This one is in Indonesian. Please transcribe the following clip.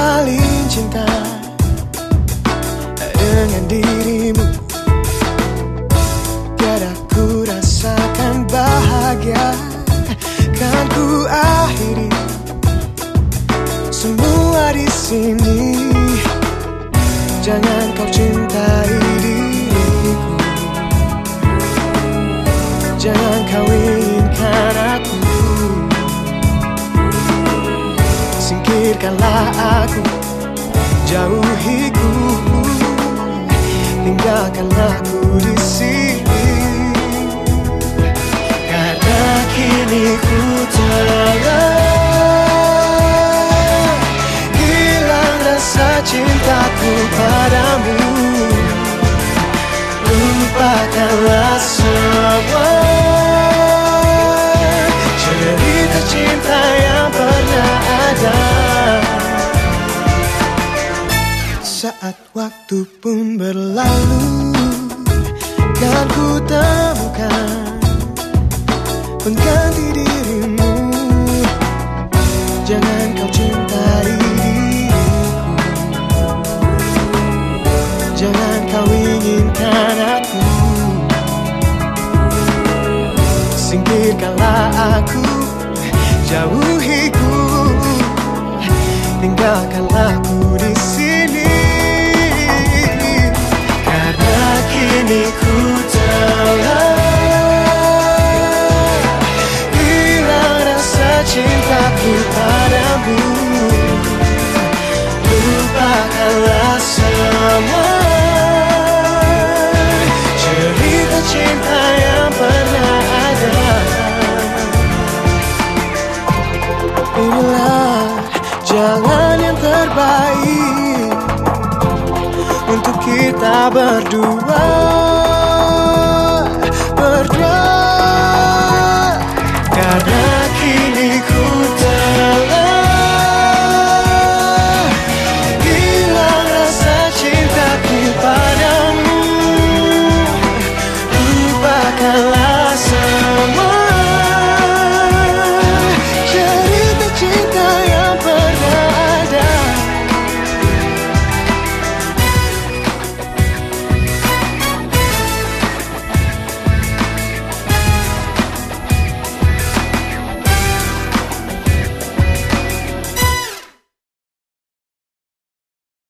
saling cinta dengan dirimu. Tiada ku rasakan bahagia, kan ku akhiri semua di sini. Jangan kau cintai diriku, jangan kau inginkan aku. Singkirkanlah aku, jauhiku, tinggalkanlah aku di sini. Karena kini ku telah hilang rasa cintaku padamu. Lupakanlah semua cerita cinta yang pernah ada. Saat waktu pun berlalu, kan ku temukan pengganti dirimu. Jangan kau cintai diriku, jangan kau inginkan aku. Singkirkanlah aku, jauhiku, tinggalkanlah aku di sini. Karena kini ku telah hilang rasa cintaku padamu. Lupakanlah semua cerita cinta yang pernah ada. Inilah jalan yang terbaik untuk kita berdua.